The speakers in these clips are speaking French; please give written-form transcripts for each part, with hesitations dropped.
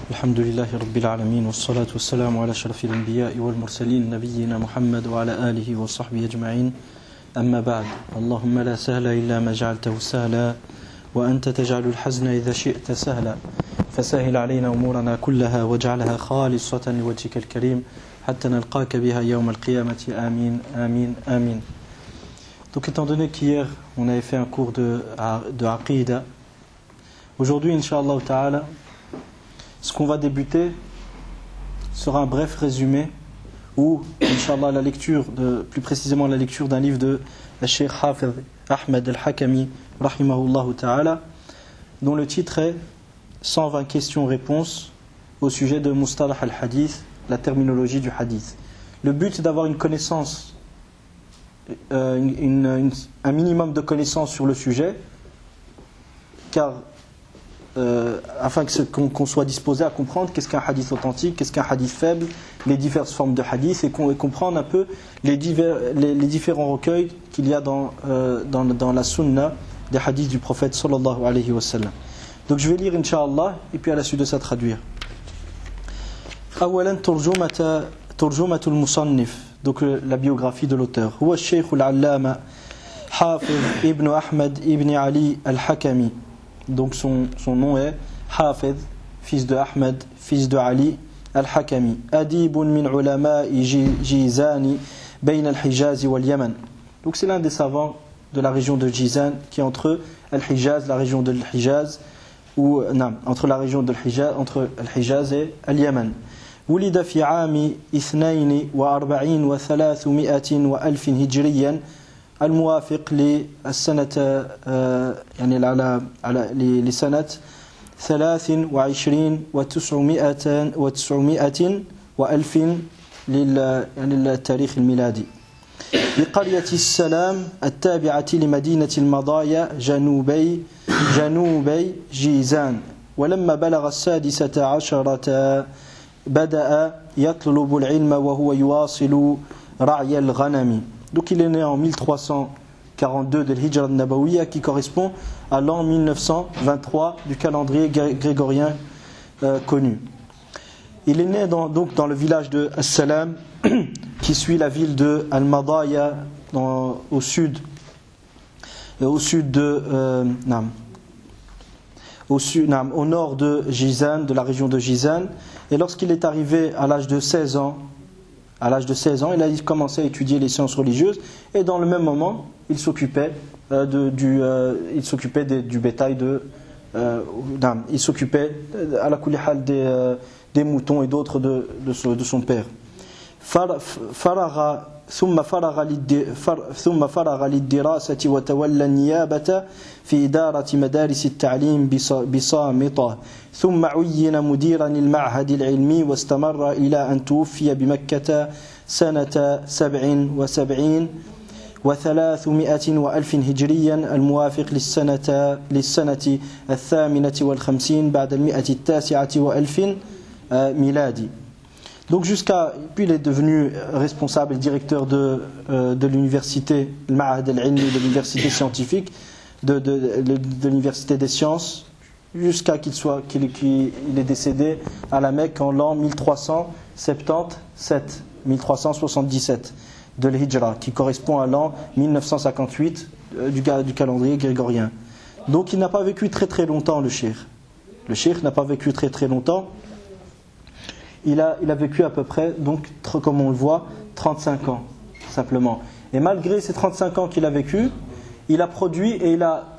الحمد لله رب العالمين والصلاة والسلام على أشرف الأنبياء والمرسلين نبينا محمد وعلى آله وصحبه أجمعين أما بعد اللهم لا سهل إلا ما جعلته سهلا وأنت تجعل الحزن إذا شئت سهلا فسهل علينا أمورنا كلها واجعلها خالصة لوجهك الكريم حتى نلقاك بها يوم القيامة آمين آمين آمين. Donc étant donné qu'hier on avait fait un cours de Aqida, aujourd'hui Inch'Allah Ta'ala ce qu'on va débuter sera un bref résumé ou Inch'Allah la lecture plus précisément la lecture d'un livre de Cheikh Hafiz Ahmed Al-Hakami rahimahullah Ta'ala dont le titre est 120 questions-réponses au sujet de Mustalah al-Hadith, la terminologie du hadith. Le but est d'avoir une connaissance un minimum de connaissances sur le sujet, car afin qu'on soit disposé à comprendre qu'est-ce qu'un hadith authentique, qu'est-ce qu'un hadith faible, les diverses formes de hadith, et comprendre un peu les différents recueils qu'il y a dans la sunna des hadiths du prophète sallallahu alayhi wa sallam. Donc je vais lire Inch'Allah et puis à la suite de ça traduire. Awalan turjumatul musannif, donc la biographie de l'auteur. Huwa Sheikh al-Allama Hafiz ibn Ahmed ibn Ali al-Hakami. Donc son nom est Hafiz, fils de Ahmed, fils de Ali al-Hakami. Adibun min ulama'i Jizani bayna al-Hijaz wal Yaman. Donc c'est l'un des savants de la région de Jizan qui est entre al-Hijaz, la région de al-Hijaz, ou non, entre la région de al-Hijaz, entre al-Hijaz et al-Yaman. ولد في عام 42 و300 وألف هجريا الموافق للسنة يعني لسنة 23 و900 وألف يعني للتاريخ الميلادي بقرية السلام التابعة لمدينة المضايا جنوبي جيزان. ولما بلغ 16 بدأ يطلب العلم وهو يواصل رعي الغنم. Donc il est né en 1342 de l'Hijra al-Nabawiyya qui correspond à l'an 1923 du calendrier grégorien connu. Il est né donc dans le village de As-Salam qui suit la ville de Al-Madaya au nord de Jizan, de la région de Jizan. Et lorsqu'il est arrivé à l'âge de 16 ans, il a commencé à étudier les sciences religieuses et dans le même moment, il s'occupait du bétail il s'occupait à la kulihal des moutons et d'autres de son père. ثم فرغ للدراسة وتولى النيابة في إدارة مدارس التعليم بصامتة ثم عين مديرا المعهد العلمي واستمر إلى أن توفي بمكة سنة 77 و300 وألف هجريا الموافق للسنة 58 بعد 109 وألف ميلادي. Donc puis il est devenu responsable et directeur de l'université, le Ma'had al-Ilmi, de l'université scientifique, de l'université des sciences, jusqu'à qu'il est décédé à la Mecque en l'an 1377 de l'Hijra, qui correspond à l'an 1958 du calendrier grégorien. Donc il n'a pas vécu très très longtemps le cheikh. Le cheikh n'a pas vécu très très longtemps. Il a vécu à peu près, donc, comme on le voit, 35 ans, simplement. Et malgré ces 35 ans qu'il a vécu, il a produit et il a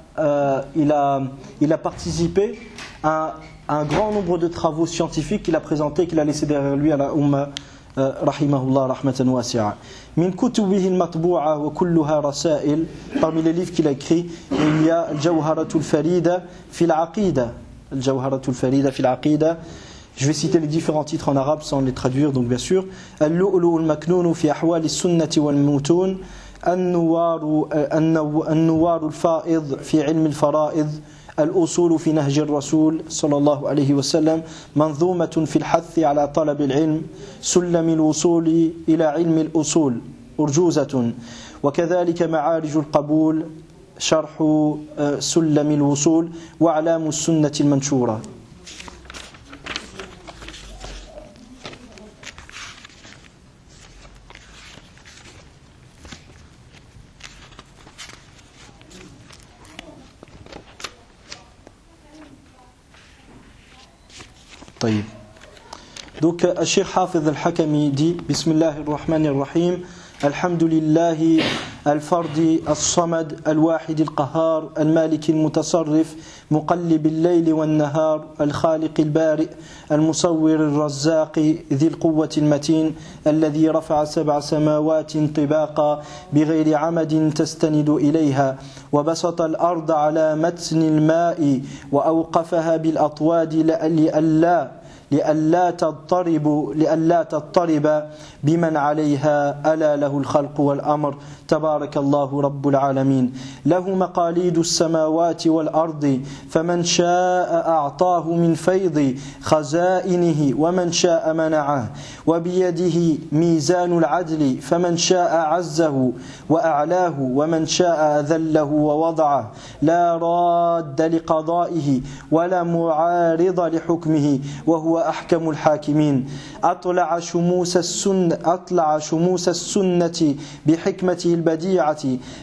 participé à un grand nombre de travaux scientifiques qu'il a présentés, qu'il a laissés derrière lui à la Ummah, rahimahullah, rahmatan wasi'a. Min kutubihi al-matbu'a wa kulluha rasail. Parmi les livres qu'il a écrits, il y a Al-Jawharatul Farida fil Aqida. Al-Jawharatul Farida fil Aqida. Je vais citer les différents titres en arabe sans les traduire, donc bien sûr. Al-Lu'lu al-Maknoun fi ahwal as-sunnati wal-mutun, An-Nuwar al-Fa'id fi ilm al-fara'id, Al-Usul fi nahj al-Rasul sallallahu alayhi wa sallam, Manzumatun fi al-hath ala talab al-ilm, Sullam al-Wusul ila ilm al-usul, Urjuzatun, wa kadhalika Ma'arij al-Qabul, Sharh Sullam al-Wusul wa A'lam as-Sunnati al-Manshura. طيب. Donc, Cheikh Hafiz al-Hakami dit Bismillahir Rahmanir Rahim. الحمد لله الفرد الصمد الواحد القهار المالك المتصرف مقلب الليل والنهار الخالق البارئ المصور الرزاق ذي القوة المتين الذي رفع 7 سماوات طباقا بغير عمد تستند إليها وبسط الأرض على متن الماء وأوقفها بالأطواد لئلا تضطرب بمن عليها ألا له الخلق والأمر تبارك الله رب العالمين له مقاليد السماوات والأرض فمن شاء أعطاه من فيض خزائنه ومن شاء منعه وبيده ميزان العدل فمن شاء عزه وأعلاه ومن شاء أذله ووضعه لا راد لقضائه ولا معارض لحكمه وهو أحكم الحاكمين أطلع شموس السنة بحكمته البديعة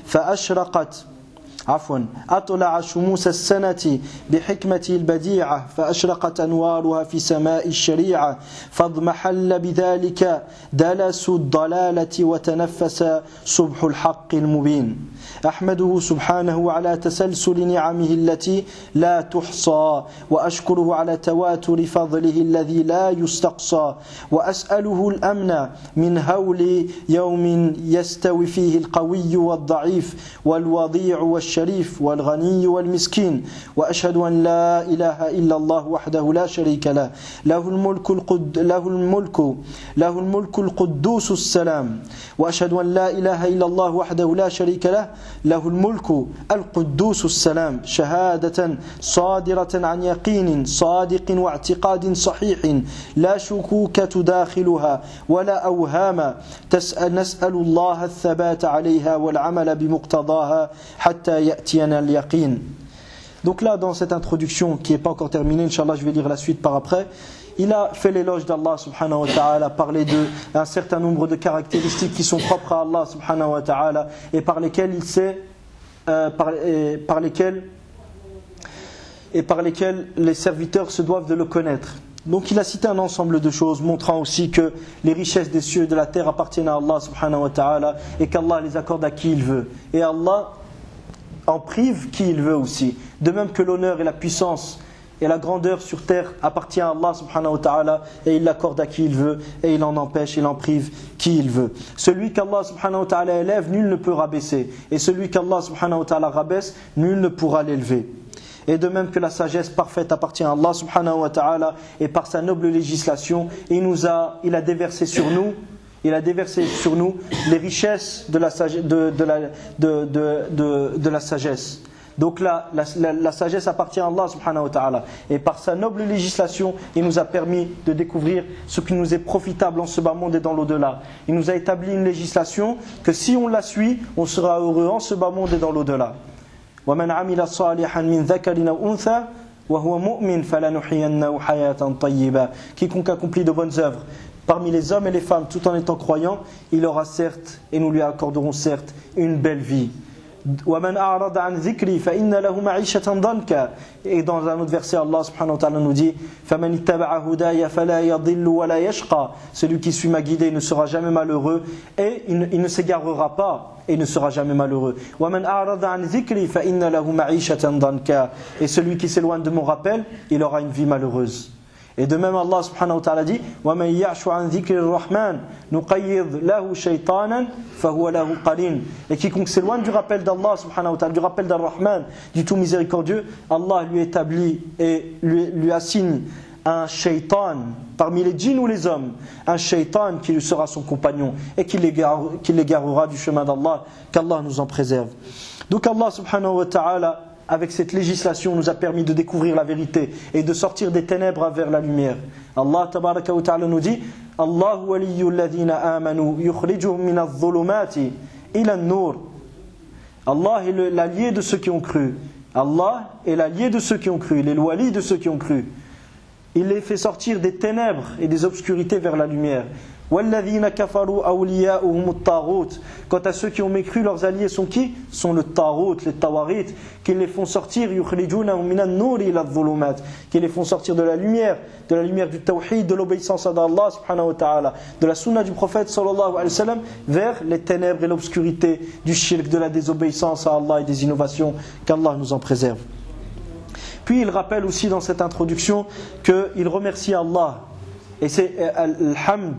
أطلع شموس السنة بحكمته البديعة فأشرقت أنوارها في سماء الشريعة فاضمحل بذلك دلس الضلالة وتنفس صبح الحق المبين أحمده سبحانه على تسلسل نعمه التي لا تحصى وأشكره على تواتر فضله الذي لا يستقصى وأسأله الأمن من هول يوم يستوي فيه القوي والضعيف والوضيع والشريف والغني والمسكين وأشهد أن لا إله إلا الله وحده لا شريك له له الملك القدوس السلام وأشهد أن لا إله إلا الله وحده لا شريك له الملك القدوس السلام شهادة صادرة عن يقين صادق واعتقاد صحيح لا شكوك تداخلها ولا أوهام نسأل الله الثبات عليها والعمل بمقتضاها حتى يأتينا اليقين. Donc là, dans cette introduction qui n'est pas encore terminée, Inch'Allah, je vais lire la suite par après. Il a fait l'éloge d'Allah subhanahu wa ta'ala, parlé d'un certain nombre de caractéristiques qui sont propres à Allah subhanahu wa ta'ala et par lesquelles il sait, par lesquelles les serviteurs se doivent de le connaître. Donc il a cité un ensemble de choses montrant aussi que les richesses des cieux et de la terre appartiennent à Allah subhanahu wa ta'ala et qu'Allah les accorde à qui il veut. Et Allah en prive qui il veut aussi. De même que l'honneur et la puissance et la grandeur sur terre appartient à Allah subhanahu wa ta'ala et il l'accorde à qui il veut et il en empêche, il en prive qui il veut. Celui qu'Allah subhanahu wa ta'ala élève, nul ne peut rabaisser. Et celui qu'Allah subhanahu wa ta'ala rabaisse, nul ne pourra l'élever. Et de même que la sagesse parfaite appartient à Allah subhanahu wa ta'ala et par sa noble législation, il a déversé sur nous les richesses de la sagesse. Donc la sagesse appartient à Allah subhanahu wa ta'ala. Et par sa noble législation, il nous a permis de découvrir ce qui nous est profitable en ce bas monde et dans l'au-delà. Il nous a établi une législation que si on la suit, on sera heureux en ce bas monde et dans l'au-delà. وَمَنْ عَمِلَ صَالِحًا مِنْ ذَكَرٍ أَوْ أُنْثَى وَهُوَ مُؤْمِنٌ فَلَنُحْيِيَنَّهُ حَيَاةً طَيِّبَةً. Quiconque accomplit de bonnes œuvres parmi les hommes et les femmes tout en étant croyant, il aura certes, et nous lui accorderons certes, une belle vie. وَمَنْ أَعْرَضَ عَنْ ذِكْرِي فَإِنَّ لَهُ مَعِيشَةً ضَنْكًا. Et dans un autre verset, Allah subhanahu wa ta'ala nous dit فَمَنِ اتَّبَعَ هُدَايَ فَلَا يَضِلُّ وَلَا يَشْقَى. Celui qui suit ma guidée ne sera jamais malheureux et il ne s'égarera pas et ne sera jamais malheureux. وَمَنْ أَعْرَضَ عَنْ ذِكْرِي فَإِنَّ لَهُ مَعِيشَةً ضَنْكًا. Et celui qui s'éloigne de mon rappel, il aura une vie malheureuse. Et de même Allah subhanahu wa ta'ala dit وَمَنْ يَعْشُ عَنْ ذِكْرِ الرَّحْمَنِ نُقَيِّضْ لَهُ شَيْطَانًا فَهُوَ لَهُ قَرِينٌ. Et quiconque s'éloigne du rappel d'Allah subhanahu wa ta'ala, du rappel d'Ar-Rahman, du tout miséricordieux, Allah lui établit et lui assigne un shaitan parmi les djinns ou les hommes, un shaitan qui lui sera son compagnon et qui l'égarera du chemin d'Allah, qu'Allah nous en préserve. Donc Allah subhanahu wa ta'ala, avec cette législation, nous a permis de découvrir la vérité et de sortir des ténèbres vers la lumière. Allah tabaraka wa ta'ala nous dit Allahu waliyyu alladhina amanu yukhrijuhum min adh-dhulumati ila an-nur. Allah est l'allié de ceux qui ont cru. Allah est l'allié de ceux qui ont cru, il est le wali de ceux qui ont cru. il les fait sortir des ténèbres et des obscurités vers la lumière. وَالَّذِينَ كَفَرُوا أَوْلِيَاؤُهُمُ الطَّاغُوتُ. Quant à ceux qui ont mécru, leurs alliés sont qui? Sont le tarout, les tawarit, qui les font sortir يُخْرِجُونَهُم مِنَ النُّورِ إِلَى الظُّلُمَاتِ, qui les font sortir de la lumière du tawhid, de l'obéissance à Allah subhanahu wa ta'ala, de la sunna du prophète sallallahu alayhi wa sallam, vers les ténèbres et l'obscurité du shirk, de la désobéissance à Allah et des innovations, qu'Allah nous en préserve. Puis il rappelle aussi dans cette introduction qu'il remercie Allah, et c'est al-hamd.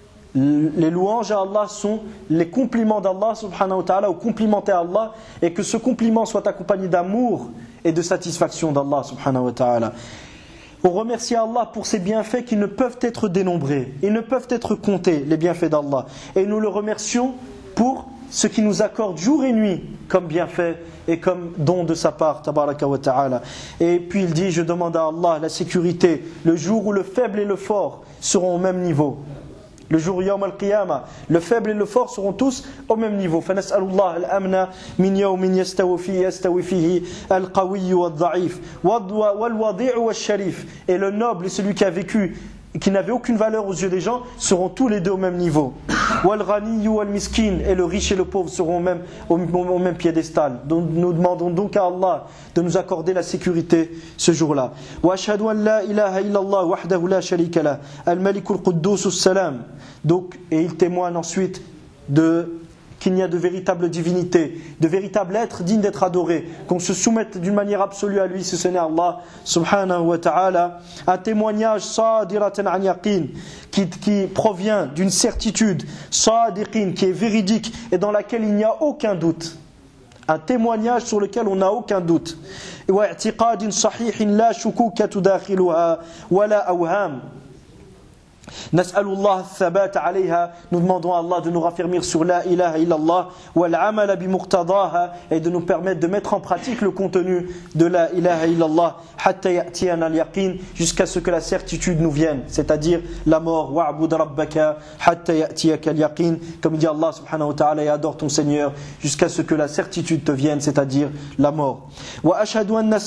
Les louanges à Allah sont les compliments d'Allah subhanahu wa ta'ala, ou complimenter Allah, et que ce compliment soit accompagné d'amour et de satisfaction d'Allah subhanahu wa ta'ala. On remercie Allah pour ses bienfaits qui ne peuvent être dénombrés, ils ne peuvent être comptés, les bienfaits d'Allah. Et nous le remercions pour ce qui nous accorde jour et nuit comme bienfait et comme don de sa part, tabaraka wa ta'ala. Et puis il dit, je demande à Allah la sécurité le jour où le faible et le fort seront au même niveau. Le jour Yawm al-Qiyamah, le faible et le fort seront tous au même niveau. فَنَسْأَلُ اللَّهَ الْأَمْنَ مِنْ يَوْمٍ يَسْتَوِي فِيهِ الْقَوِيُّ وَالضَّعِيفُ وَالْوَضِيعُ وَالشَّرِيفُ. Et le noble et celui qui a vécu et qui n'avait aucune valeur aux yeux des gens seront tous les deux au même niveau. وَالْغَنِيُّ وَالْمِسْكِينُ. Et le riche et le pauvre seront au même piédestal. Donc nous demandons donc à Allah de nous accorder la sécurité ce jour-là. وَأَشْهَدُ أَنْ لَا إِلَهَ إِلَّا اللَّهُ وَحْدَهُ لَا شَرِيكَ لَهُ الْمَلِكُ الْقُدُّوسُ السَّلَامُ. Donc, et il témoigne ensuite qu'il n'y a de véritable divinité, de véritable être digne d'être adoré, qu'on se soumette d'une manière absolue à lui, si ce n'est Allah subhanahu wa ta'ala. Un témoignage sadiratan an yaqin, qui provient d'une certitude, sadiqin, qui est véridique et dans laquelle il n'y a aucun doute. Un témoignage sur lequel on n'a aucun doute. Wa i'tiqadin sahihin la shukuka tudakhiluha wala awham. Nas'alullah thabata alayha. Nous demandons à Allah de nous raffermir sur la ilaha illallah wal amala bi muqtadaha, et de nous permettre de mettre en pratique le contenu de la ilaha illallah hatta ya'tiyana al yaqin, jusqu'à ce que la certitude nous vienne, c'est-à-dire la mort. Wa'bud rabbaka hatta ya'tiyaka al yaqin, comme dit Allah subhanahu wa ta'ala, et adore ton Seigneur jusqu'à ce que la certitude te vienne, c'est-à-dire la mort. Wa ashhadu anna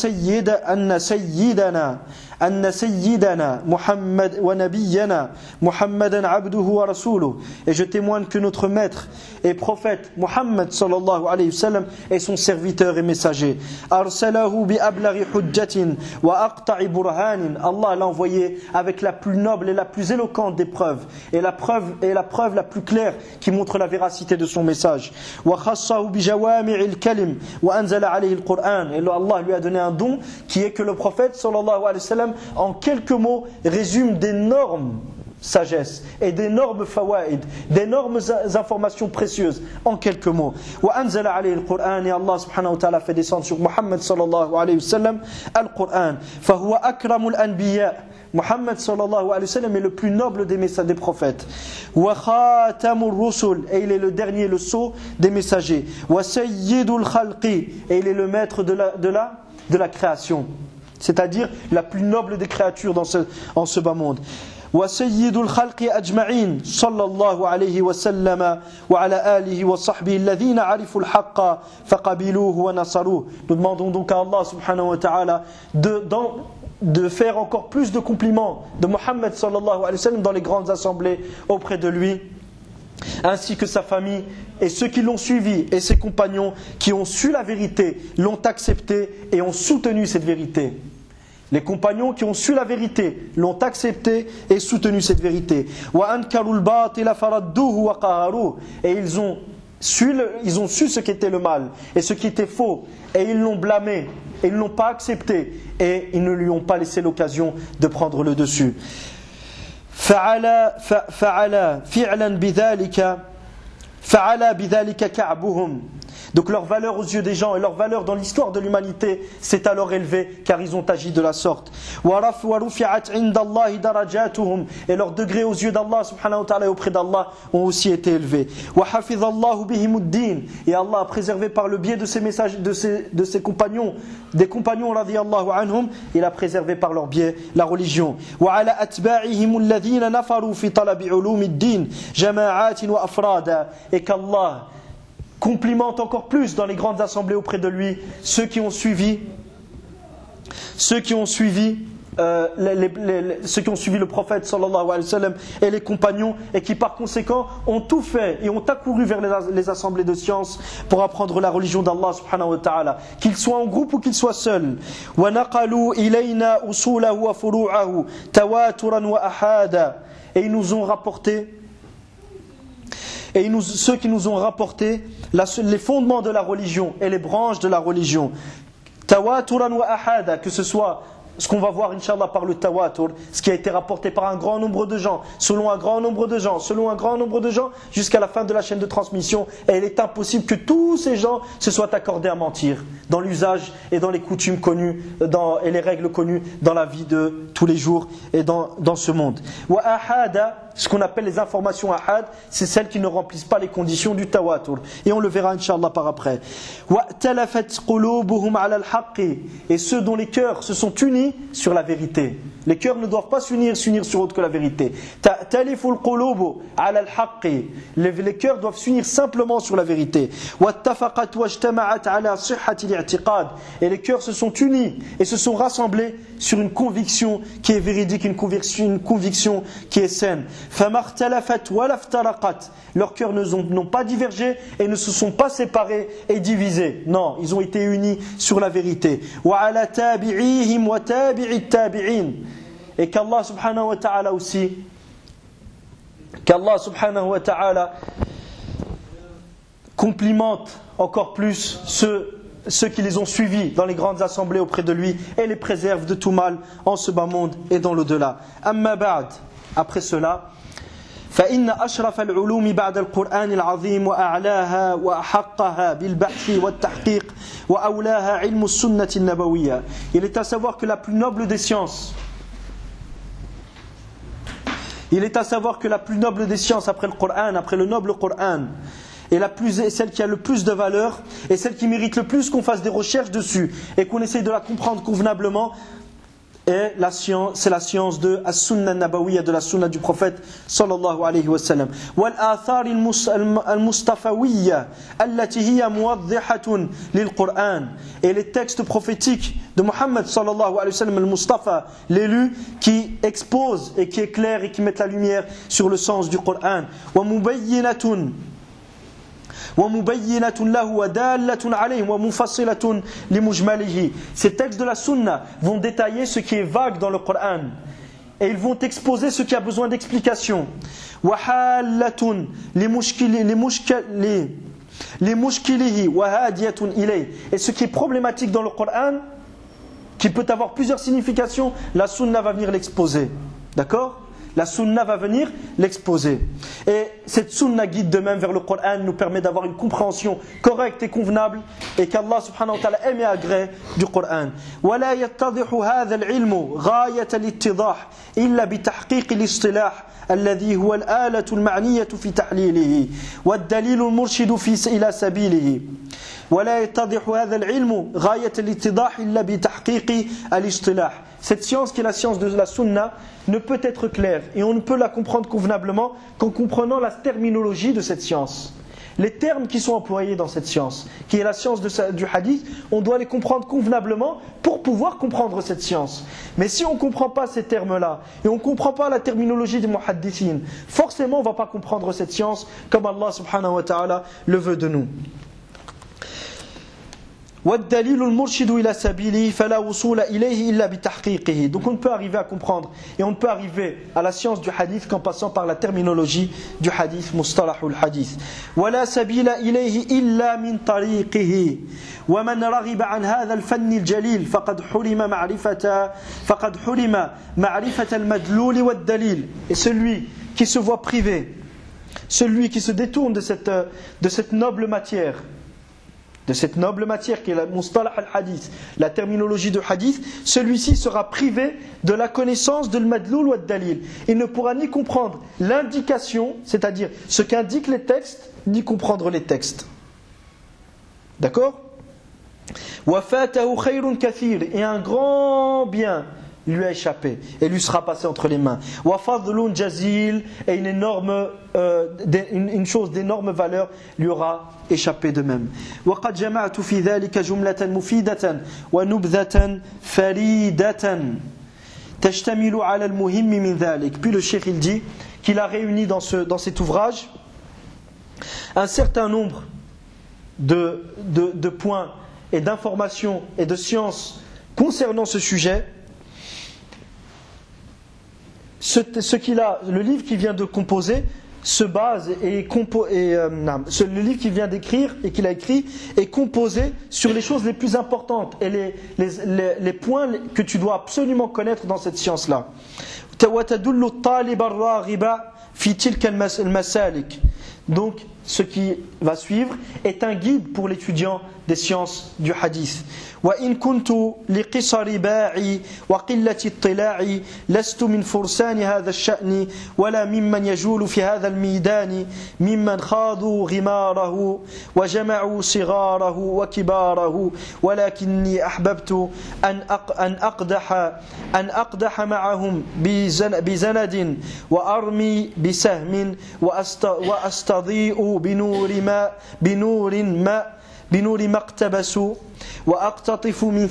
sayyidana Muhammad wa nabiyyana Muhammadan abduhu wa rasuluhu. Et je témoigne que notre maître et prophète Muhammad sallallahu alayhi wa sallam est son serviteur et messager. Arsalahu bi ablaghi hujjatin wa aqta'i burhanin. Allah l'a envoyé avec la plus noble et la plus éloquente des preuves, et la preuve la plus claire qui montre la véracité de son message. Wa khassahu bi jawami'il kalim wa anzala alayhi al-Qur'an. Et Allah lui a donné un don qui est que le prophète sallallahu alayhi wa sallam, en quelques mots, résume d'énormes sagesse et d'énormes fawaïd, d'énormes informations précieuses en quelques mots. Wa anzala alayhi al-Qur'an. Et Allah subhanahu wa ta'ala fait descendre sur Muhammad sallallahu alayhi wa sallam al-Qur'an. Fa huwa akramul anbiya. Muhammad sallallahu alayhi wa sallam est le plus noble des prophètes. Wa khatamur rusul. Et il est le dernier, le sceau des messagers. Wa sayyidul khalqi. Et il est le maître de la création, c'est-à-dire la plus noble des créatures en ce bas monde. Wa sayyidul khalqi ajma'in sallallahu alayhi wa sallam wa ala alihi wa sahbihi alladhina arifu al-haqqa faqabiluhu wa nasaruhu. Nous demandons donc à Allah subhanahu wa ta'ala de faire encore plus de compliments de Muhammad sallallahu alayhi wa sallam dans les grandes assemblées auprès de lui, ainsi que sa famille et ceux qui l'ont suivi, et ses compagnons qui ont su la vérité, l'ont accepté et ont soutenu cette vérité. Les compagnons qui ont su la vérité l'ont accepté et soutenu cette vérité. Et ils ont su ce qu'était le mal et ce qui était faux, et ils l'ont blâmé et ils ne l'ont pas accepté, et ils ne lui ont pas laissé l'occasion de prendre le dessus. فعلى بذلك كعبهم. Donc leur valeur aux yeux des gens et leur valeur dans l'histoire de l'humanité s'est alors élevée, car ils ont agi de la sorte. Et leur degré aux yeux d'Allah subhanahu wa ta'ala et auprès d'Allah ont aussi été élevés. Et Allah a préservé par le biais de ces messages, de ses compagnons, des compagnons radiyallahu anhum, il a préservé par leur biais la religion. Et qu'Allah complimente encore plus dans les grandes assemblées auprès de lui ceux qui ont suivi ceux qui ont suivi le prophète sallallahu alayhi wa sallam et les compagnons, et qui par conséquent ont tout fait et ont accouru vers les assemblées de sciences pour apprendre la religion d'Allah subhanahu wa ta'ala, qu'ils soient en groupe ou qu'ils soient seuls. وَنَقَلُوا إِلَيْنَا أُصُولَهُ وَفُرُوعَهُ تَوَاتُرًا وَأَحَادًا. Et ils nous ont rapporté, ceux qui nous ont rapporté les fondements de la religion et les branches de la religion, tawaturan wa ahada, que ce soit ce qu'on va voir Inch'Allah par le tawatur, ce qui a été rapporté par un grand nombre de gens, selon un grand nombre de gens, jusqu'à la fin de la chaîne de transmission. Et il est impossible que tous ces gens se soient accordés à mentir dans l'usage et dans les coutumes connues et les règles connues dans la vie de tous les jours et dans ce monde. Wa ahada, ce qu'on appelle les informations ahad, c'est celles qui ne remplissent pas les conditions du tawatur. Et on le verra Inch'Allah par après. Wa talafat qulubuhum ala al-haqqi, et ceux dont les cœurs se sont unis sur la vérité. Les cœurs ne doivent pas s'unir sur autre que la vérité. Ta'taliful qulubu ala al-haqqi, les cœurs doivent s'unir simplement sur la vérité. Wattafaqat wajtama'at ala sihhati al-i'tiqad, et les cœurs se sont unis et se sont rassemblés sur une conviction qui est véridique, une conviction qui est saine. Famartalafat walaftaraqat, leurs cœurs n'ont pas divergé et ne se sont pas séparés et divisés. Non, ils ont été unis sur la vérité. Wa ala tabi'ihim wa tabi'it tabi'in, et qu'Allah subhanahu wa ta'ala aussi, complimente encore plus ceux qui les ont suivis dans les grandes assemblées auprès de lui et les préserve de tout mal en ce bas monde et dans l'au-delà. Amma ba'd, après cela, فإن أشرف العلوم بعد القرآن العظيم وأعلاها وأحقها بالبحث والتحقيق وأولاها علم السنة النبوية. Il est à savoir que la plus noble des sciences, après le Coran, après le noble Coran, et celle qui a le plus de valeur et celle qui mérite le plus qu'on fasse des recherches dessus et qu'on essaye de la comprendre convenablement, et c'est la science de as-sunnah nabawiyya, de la sunna du prophète sallallahu alayhi wa sallam. Wal athar al-mustafawiyya allati hiya muwaddihatun lil-Qur'an, et les textes prophétiques de Muhammad sallallahu alayhi wa sallam, al-Mustafa, l'élu, qui exposent et qui éclairent et qui mettent la lumière sur le sens du Qur'an. Wa mubayyinatun lahu wa dallatun alayhi wa mufassilatun limujmalihi. Ces textes de la sunna vont détailler ce qui est vague dans le Coran et ils vont exposer ce qui a besoin d'explication. Wa halatun limushkilihi wa hadiyatun ilayhi, et ce qui est problématique dans le Coran, qui peut avoir plusieurs significations, la sunna va venir l'exposer. D'accord ? La sunna va venir l'exposer. Et cette sunna guide de même vers le Coran, nous permet d'avoir une compréhension correcte et convenable, et qu'Allah subhanahu wa ta'ala aime et agrée du Coran. ولا يتضح هذا العلم غاية الاتضاح إلا بتحقيق الاصطلاح الذي هو الآلة المعنية في تحليله والدليل المرشد إلى سبيله. ولا يتضح هذا العلم غاية الاتضاح إلا بتحقيق الاصطلاح. Cette science qui est la science de la sunna ne peut être claire et on ne peut la comprendre convenablement qu'en comprenant la terminologie de cette science. Les termes qui sont employés dans cette science, qui est la science du hadith, on doit les comprendre convenablement pour pouvoir comprendre cette science. Mais si on ne comprend pas ces termes-là et on ne comprend pas la terminologie des muhaddithin, forcément on ne va pas comprendre cette science comme Allah subhanahu wa ta'ala le veut de nous. وَالدَّلِيلُ الْمُرْشِدُ إِلَى سَبِيلِهِ فَلَا وُصُولَ إِلَيْهِ إِلَّا بِتَحْقِيقِهِ. Donc on ne peut arriver à comprendre et on ne peut arriver à la science du hadith qu'en passant par la terminologie du hadith, mustalahul hadith. وَلَا سَبِيلَ إِلَيْهِ إِلَّا مِنْ طَرِيقِهِ وَمَنْ رَغِبَ عَنْ هَذَا الْفَنِّ الْجَلِيلِ فَقَدْ حُرِمَ مَعْرِفَةَ الْمَدْلُولِ وَالدَّلِيلِ. Et celui qui se voit privé, celui qui se détourne de cette noble matière, qui est la mustalah al-hadith, la terminologie de hadith, celui-ci sera privé de la connaissance de l'madloul ou al-dalil. Il ne pourra ni comprendre l'indication, c'est-à-dire ce qu'indiquent les textes, ni comprendre les textes. D'accord ? Wa fatahu khayrun kathir, et un grand bien lui a échappé et lui sera passé entre les mains. Wa fadlun jazil, et une chose d'énorme valeur lui aura échappé de même. Wa qad jama'tu fi dhalika jumlatan mufidatan wa nubdhatan faridatan. تشتمل على المهم من ذلك. Puis le cheikh il dit qu'il a réuni dans cet ouvrage un certain nombre de points et d'informations et de sciences concernant ce sujet. Le livre qu'il vient de composer se base le livre qu'il vient d'écrire et qu'il a écrit est composé sur les choses les plus importantes et les points que tu dois absolument connaître dans cette science-là. وتدل الطالب الراغب في تلك المسالك. Donc, ce qui va suivre est un guide pour l'étudiant des sciences du hadith. وإن كنت لقصر باعي وقلة اطلاعي لست من فرسان هذا الشأن ولا ممن يجول في هذا الميدان ممن خاضوا غماره وجمعوا صغاره وكباره ولكني أحببت أن أقدح معهم بزند وأرمي بسهم وأستضيء بنور ما اقتبسوا وأقتطف من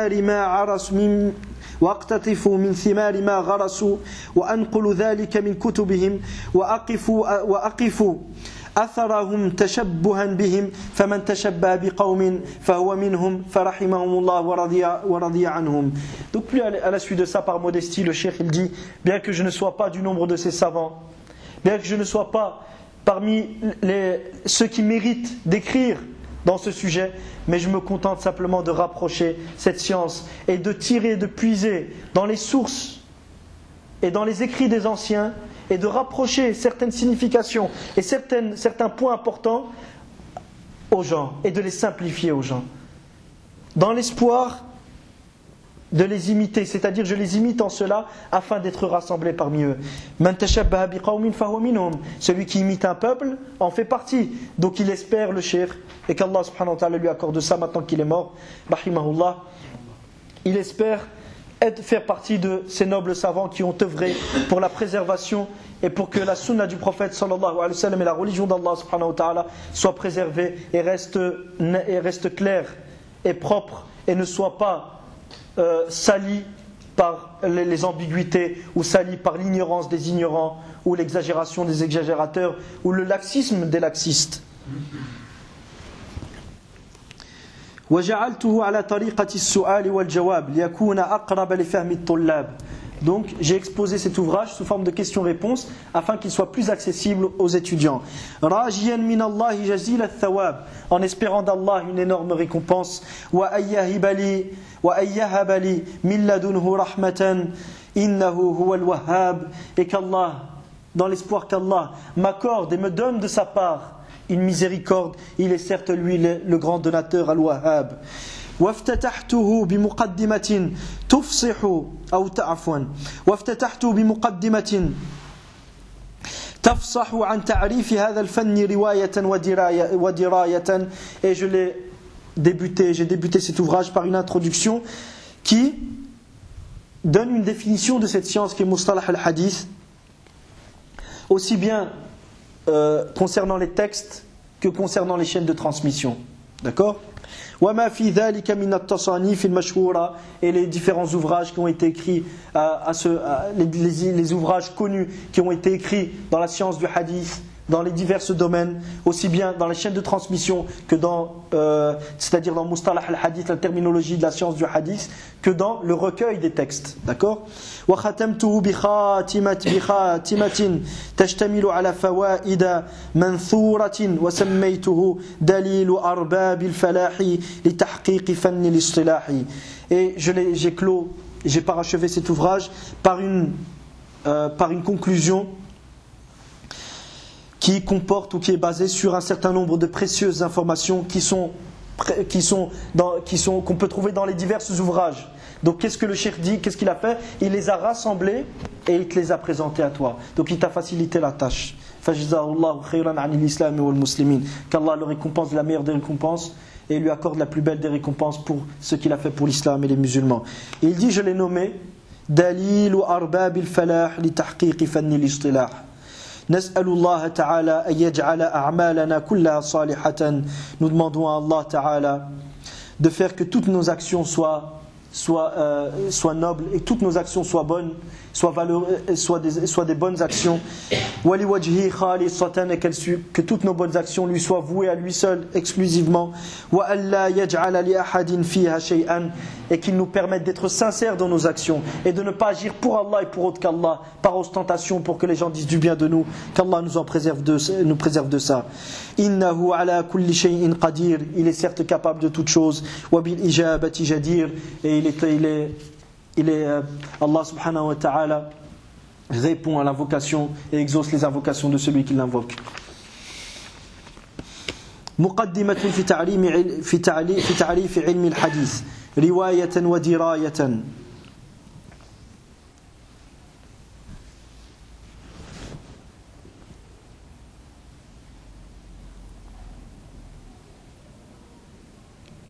ثمار ما غرسوا وأنقل ذلك من كتبهم وأقف أثرهم تشبها بهم فمن تشبه بقوم فهو منهم فرحمهم الله ورضي عنهم. Donc plus à la suite de ça, par modestie, le cheikh il dit, bien que je ne sois pas du nombre de ces savants, bien que je ne sois pas parmi ceux qui méritent d'écrire dans ce sujet, mais je me contente simplement de rapprocher cette science et de tirer, de puiser dans les sources et dans les écrits des anciens et de rapprocher certaines significations et certains points importants aux gens et de les simplifier aux gens dans l'espoir de les imiter, c'est-à-dire je les imite en cela afin d'être rassemblés parmi eux. Celui qui imite un peuple en fait partie. Donc il espère, le cheikh, et qu'Allah subhanahu wa ta'ala lui accorde ça maintenant qu'il est mort, rahimahullah, il espère faire partie de ces nobles savants qui ont œuvré pour la préservation et pour que la sunna du prophète sallallahu alayhi wa sallam et la religion d'Allah subhanahu wa ta'ala soient préservées et restent claires et propres et ne soient pas sali par les ambiguïtés ou sali par l'ignorance des ignorants ou l'exagération des exagérateurs ou le laxisme des laxistes. وجعلته على طريقة السؤال والجواب ليكون أقرب لفهم الطلاب. Donc j'ai exposé cet ouvrage sous forme de questions-réponses afin qu'il soit plus accessible aux étudiants. راجيا من الله جزيل الثواب, en espérant d'Allah une énorme récompense. وأن يهب لي من لدنه رحمة إنه هو الوهاب, et qu'Allah, dans l'espoir qu'Allah m'accorde et me donne de sa part une miséricorde, il est certes lui le grand donateur, al-Wahhab. وافتتحته بمقدمة تفصح أو عفوا وافتتحته بمقدمة تفصح عن تعريف هذا الفن رواية ودراية, et j'ai débuté cet ouvrage par une introduction qui donne une définition de cette science qui est Mustalah al-Hadith, aussi bien concernant les textes que concernant les chaînes de transmission. D'accord ? وما في ذلك من التصانيف المشهورة, et les différents ouvrages qui ont été écrits les ouvrages connus qui ont été écrits dans la science du hadith, dans les divers domaines, aussi bien dans les chaînes de transmission que c'est-à-dire dans Mustalah al-Hadith, la terminologie de la science du hadith, que dans le recueil des textes. D'accord ? وختمته بخاتمة تشتمل على فوائد منثورة وسميته دليل أرباب الفلاح لتحقيق فن الاصطلاح. Et j'ai parachevé cet ouvrage par une conclusion qui comporte ou qui est basée sur un certain nombre de précieuses informations qu'on peut trouver dans les divers ouvrages. Donc qu'est-ce que le cheikh dit? Qu'est-ce qu'il a fait? Il les a rassemblés et il te les a présentés à toi. Donc il t'a facilité la tâche. Fajzahullahu khayran anil islam wal muslimin. Qu'Allah le récompense de la meilleure des récompenses et lui accorde la plus belle des récompenses pour ce qu'il a fait pour l'islam et les musulmans. Et il dit, je l'ai nommé Dalil arbab al-falah li tahqiq fann al-istilah. نسأل الله تعالى أن يجعل أعمالنا كلها صالحة. Nous demandons à Allah Ta'ala de faire que toutes nos actions soient soit noble et toutes nos actions soient bonnes, soient des bonnes actions. وَلِوَجْهِهِ خَالِصَةً, et que toutes nos bonnes actions lui soient vouées à lui seul exclusivement. وَأَلَّا يَجْعَلَ لِأَحَدٍ فِيهَا شَيْئًا, et qu'il nous permette d'être sincères dans nos actions et de ne pas agir pour Allah et pour autre qu'Allah par ostentation pour que les gens disent du bien de nous, qu'Allah nous préserve de ça. إِنَّهُ عَلَى كُلِّ شَيْءٍ قَدِيرٌ, il est certes capable de toutes choses. وَبِالْإِجَابَةِ جَدِيرٌ, et Allah subhanahu wa ta'ala répond à l'invocation et exauce les invocations de celui qui l'invoque. مقدمة في تعريف علم الحديث رواية ودراية.